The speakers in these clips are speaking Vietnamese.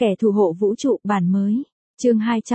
Kẻ thủ hộ vũ trụ bản mới. Chương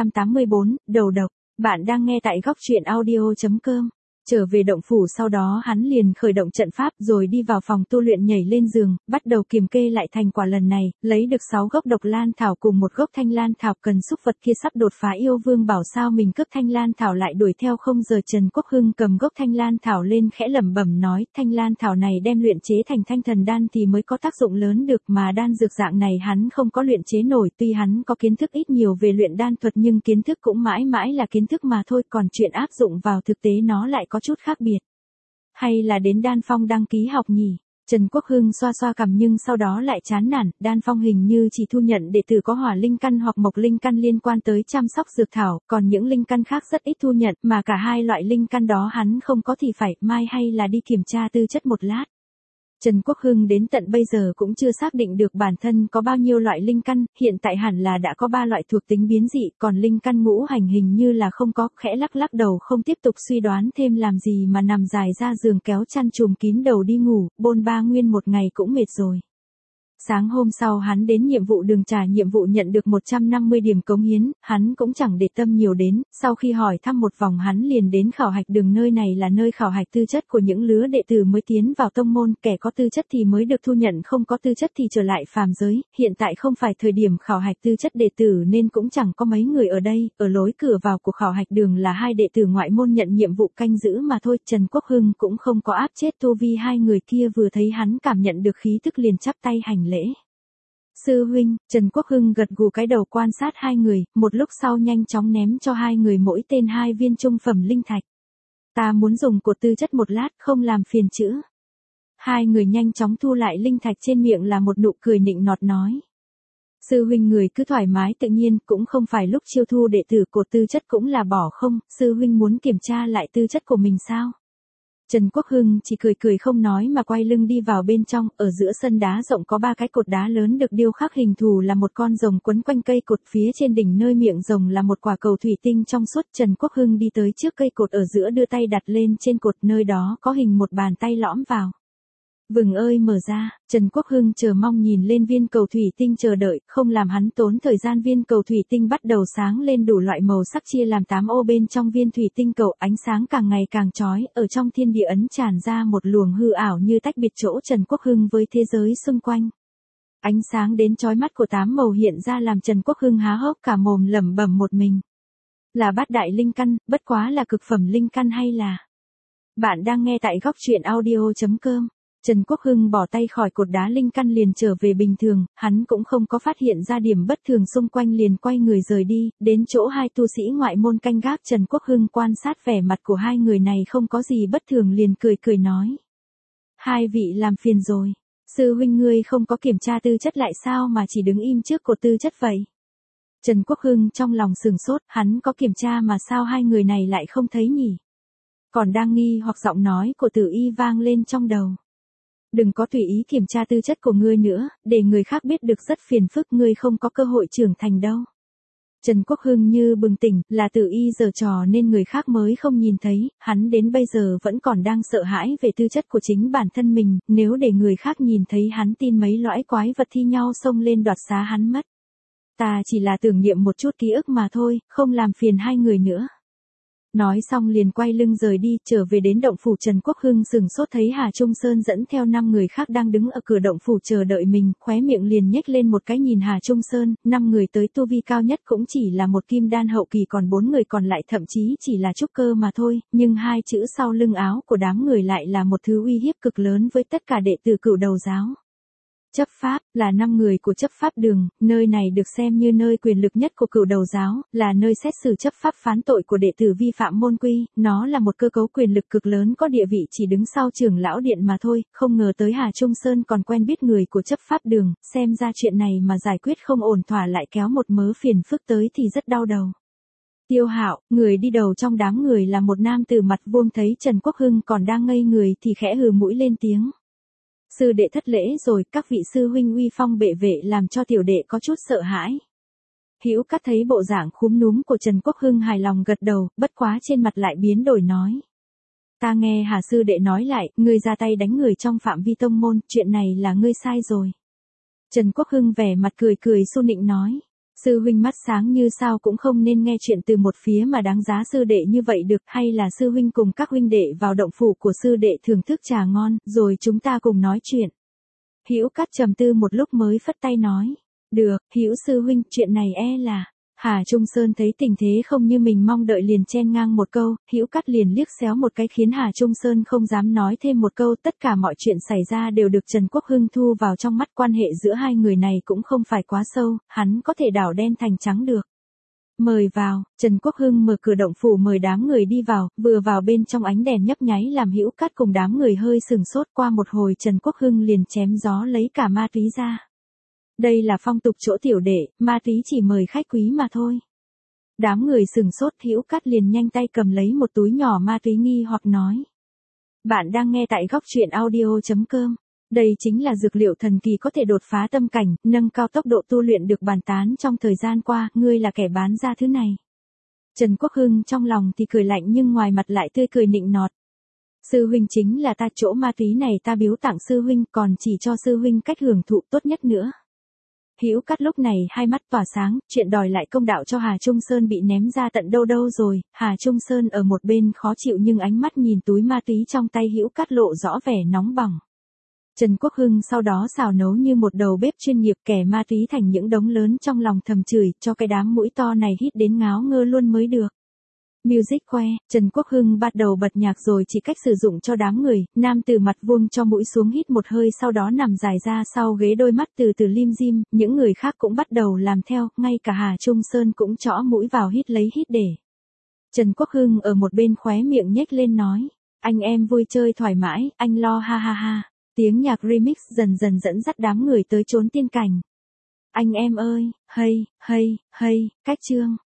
284, đầu độc. Bạn đang nghe tại góc truyện audio.com. Trở về động phủ sau đó hắn liền khởi động trận pháp rồi đi vào phòng tu luyện nhảy lên giường, bắt đầu kiểm kê lại thành quả lần này, lấy được 6 gốc độc lan thảo cùng một gốc thanh lan thảo cần xúc vật kia sắp đột phá yêu vương bảo sao mình cướp thanh lan thảo lại đuổi theo không giờ Trần Quốc Hưng cầm gốc thanh lan thảo lên khẽ lẩm bẩm nói thanh lan thảo này đem luyện chế thành thanh thần đan thì mới có tác dụng lớn được mà đan dược dạng này hắn không có luyện chế nổi tuy hắn có kiến thức ít nhiều về luyện đan thuật nhưng kiến thức cũng mãi mãi là kiến thức mà thôi còn chuyện áp dụng vào thực tế nó lại có chút khác biệt. Hay là đến Đan Phong đăng ký học nhỉ? Trần Quốc Hưng xoa xoa cằm nhưng sau đó lại chán nản, Đan Phong hình như chỉ thu nhận đệ tử có hỏa linh căn hoặc mộc linh căn liên quan tới chăm sóc dược thảo, còn những linh căn khác rất ít thu nhận, mà cả hai loại linh căn đó hắn không có thì phải, mai hay là đi kiểm tra tư chất một lát. Trần Quốc Hưng đến tận bây giờ cũng chưa xác định được bản thân có bao nhiêu loại linh căn, hiện tại hẳn là đã có 3 loại thuộc tính biến dị, còn linh căn ngũ hành hình như là không có, khẽ lắc lắc đầu không tiếp tục suy đoán thêm làm gì mà nằm dài ra giường kéo chăn trùm kín đầu đi ngủ, bôn ba nguyên một ngày cũng mệt rồi. Sáng hôm sau hắn đến nhiệm vụ đường trả nhiệm vụ nhận được 150 điểm cống hiến, hắn cũng chẳng để tâm nhiều đến, sau khi hỏi thăm một vòng hắn liền đến khảo hạch đường nơi này là nơi khảo hạch tư chất của những lứa đệ tử mới tiến vào tông môn, kẻ có tư chất thì mới được thu nhận không có tư chất thì trở lại phàm giới, hiện tại không phải thời điểm khảo hạch tư chất đệ tử nên cũng chẳng có mấy người ở đây, ở lối cửa vào của khảo hạch đường là 2 đệ tử ngoại môn nhận nhiệm vụ canh giữ mà thôi, Trần Quốc Hưng cũng không có áp chết tu vi hai người kia vừa thấy hắn cảm nhận được khí tức liền chắp tay hành lễ. Sư huynh, Trần Quốc Hưng gật gù cái đầu quan sát hai người, một lúc sau nhanh chóng ném cho hai người mỗi tên 2 viên trung phẩm linh thạch. Ta muốn dùng cột tư chất một lát không làm phiền chữ. Hai người nhanh chóng thu lại linh thạch trên miệng là một nụ cười nịnh nọt nói. Sư huynh người cứ thoải mái tự nhiên cũng không phải lúc chiêu thu đệ tử cột tư chất cũng là bỏ không, sư huynh muốn kiểm tra lại tư chất của mình sao? Trần Quốc Hưng chỉ cười cười không nói mà quay lưng đi vào bên trong, ở giữa sân đá rộng có 3 cái cột đá lớn được điêu khắc hình thù là một con rồng quấn quanh cây cột phía trên đỉnh nơi miệng rồng là một quả cầu thủy tinh trong suốt. Trần Quốc Hưng đi tới trước cây cột ở giữa đưa tay đặt lên trên cột nơi đó có hình một bàn tay lõm vào. Vừng ơi mở ra, Trần Quốc Hưng chờ mong nhìn lên viên cầu thủy tinh chờ đợi, không làm hắn tốn thời gian viên cầu thủy tinh bắt đầu sáng lên đủ loại màu sắc chia làm 8 ô bên trong viên thủy tinh cầu ánh sáng càng ngày càng chói, ở trong thiên địa ấn tràn ra một luồng hư ảo như tách biệt chỗ Trần Quốc Hưng với thế giới xung quanh. Ánh sáng đến chói mắt của 8 màu hiện ra làm Trần Quốc Hưng há hốc cả mồm lẩm bẩm một mình. Là bát đại linh căn, bất quá là cực phẩm linh căn hay là... Bạn đang nghe tại góc truyện audio.com. Trần Quốc Hưng bỏ tay khỏi cột đá linh căn liền trở về bình thường, hắn cũng không có phát hiện ra điểm bất thường xung quanh liền quay người rời đi, đến chỗ 2 tu sĩ ngoại môn canh gác Trần Quốc Hưng quan sát vẻ mặt của 2 người này không có gì bất thường liền cười cười nói. 2 vị làm phiền rồi, sư huynh ngươi không có kiểm tra tư chất lại sao mà chỉ đứng im trước cột tư chất vậy? Trần Quốc Hưng trong lòng sừng sốt, hắn có kiểm tra mà sao 2 người này lại không thấy nhỉ? Còn đang nghi hoặc giọng nói của Tử Y vang lên trong đầu. Đừng có tùy ý kiểm tra tư chất của ngươi nữa, để người khác biết được rất phiền phức ngươi không có cơ hội trưởng thành đâu. Trần Quốc Hưng như bừng tỉnh, là Tử Y giở trò nên người khác mới không nhìn thấy, hắn đến bây giờ vẫn còn đang sợ hãi về tư chất của chính bản thân mình, nếu để người khác nhìn thấy hắn tin mấy lõi quái vật thi nhau xông lên đoạt xá hắn mất. Ta chỉ là tưởng niệm một chút ký ức mà thôi, không làm phiền 2 người nữa. Nói xong liền quay lưng rời đi, trở về đến động phủ Trần Quốc Hưng sừng sốt thấy Hà Trung Sơn dẫn theo 5 người khác đang đứng ở cửa động phủ chờ đợi mình, khóe miệng liền nhếch lên một cái nhìn Hà Trung Sơn, 5 người tới tu vi cao nhất cũng chỉ là một kim đan hậu kỳ còn 4 người còn lại thậm chí chỉ là trúc cơ mà thôi, nhưng 2 chữ sau lưng áo của đám người lại là một thứ uy hiếp cực lớn với tất cả đệ tử Cửu Đầu giáo. Chấp pháp, là 5 người của chấp pháp đường, nơi này được xem như nơi quyền lực nhất của Cửu Đầu giáo, là nơi xét xử chấp pháp phán tội của đệ tử vi phạm môn quy, nó là một cơ cấu quyền lực cực lớn có địa vị chỉ đứng sau trưởng lão điện mà thôi, không ngờ tới Hà Trung Sơn còn quen biết người của chấp pháp đường, xem ra chuyện này mà giải quyết không ổn thỏa lại kéo một mớ phiền phức tới thì rất đau đầu. Tiêu Hạo, người đi đầu trong đám người là một nam tử mặt vuông thấy Trần Quốc Hưng còn đang ngây người thì khẽ hừ mũi lên tiếng. Sư đệ thất lễ rồi, các vị sư huynh uy phong bệ vệ làm cho tiểu đệ có chút sợ hãi. Hữu Cát thấy bộ dạng khúm núm của Trần Quốc Hưng hài lòng gật đầu, bất quá trên mặt lại biến đổi nói. Ta nghe Hà sư đệ nói lại, ngươi ra tay đánh người trong phạm vi tông môn, chuyện này là ngươi sai rồi. Trần Quốc Hưng vẻ mặt cười cười su nịnh nói. Sư huynh mắt sáng như sao cũng không nên nghe chuyện từ một phía mà đáng giá sư đệ như vậy được, hay là sư huynh cùng các huynh đệ vào động phủ của sư đệ thưởng thức trà ngon, rồi chúng ta cùng nói chuyện. Hữu Cát trầm tư một lúc mới phất tay nói. Được, Hữu sư huynh, chuyện này là... Hà Trung Sơn thấy tình thế không như mình mong đợi liền chen ngang một câu, Hữu Cát liền liếc xéo một cái khiến Hà Trung Sơn không dám nói thêm một câu, tất cả mọi chuyện xảy ra đều được Trần Quốc Hưng thu vào trong mắt, quan hệ giữa hai người này cũng không phải quá sâu, hắn có thể đảo đen thành trắng được. Mời vào, Trần Quốc Hưng mở cửa động phủ mời đám người đi vào, vừa vào bên trong ánh đèn nhấp nháy làm Hữu Cát cùng đám người hơi sừng sốt, qua một hồi Trần Quốc Hưng liền chém gió lấy cả ma túy ra. Đây là phong tục chỗ tiểu đệ, ma túy chỉ mời khách quý mà thôi. Đám người sừng sốt, Hữu Cát liền nhanh tay cầm lấy một túi nhỏ ma túy nghi hoặc nói. Bạn đang nghe tại góc truyện audio.com. Đây chính là dược liệu thần kỳ có thể đột phá tâm cảnh, nâng cao tốc độ tu luyện được bàn tán trong thời gian qua, ngươi là kẻ bán ra thứ này. Trần Quốc Hưng trong lòng thì cười lạnh nhưng ngoài mặt lại tươi cười nịnh nọt. Sư huynh chính là ta, chỗ ma túy này ta biếu tặng sư huynh, còn chỉ cho sư huynh cách hưởng thụ tốt nhất nữa. Hữu Cát lúc này hai mắt tỏa sáng, chuyện đòi lại công đạo cho Hà Trung Sơn bị ném ra tận đâu đâu rồi, Hà Trung Sơn ở một bên khó chịu nhưng ánh mắt nhìn túi ma túy trong tay Hữu Cát lộ rõ vẻ nóng bỏng. Trần Quốc Hưng sau đó xào nấu như một đầu bếp chuyên nghiệp, kẻ ma túy thành những đống lớn, trong lòng thầm chửi, cho cái đám mũi to này hít đến ngáo ngơ luôn mới được. Music khoe, Trần Quốc Hưng bắt đầu bật nhạc rồi chỉ cách sử dụng cho đám người, nam từ mặt vuông cho mũi xuống hít một hơi sau đó nằm dài ra sau ghế, đôi mắt từ từ lim dim, những người khác cũng bắt đầu làm theo, ngay cả Hà Trung Sơn cũng chõ mũi vào hít lấy hít để. Trần Quốc Hưng ở một bên khóe miệng nhếch lên nói, anh em vui chơi thoải mái, anh lo ha ha ha. Tiếng nhạc remix dần dần dẫn dắt đám người tới chốn tiên cảnh. Anh em ơi, hay, cách chương.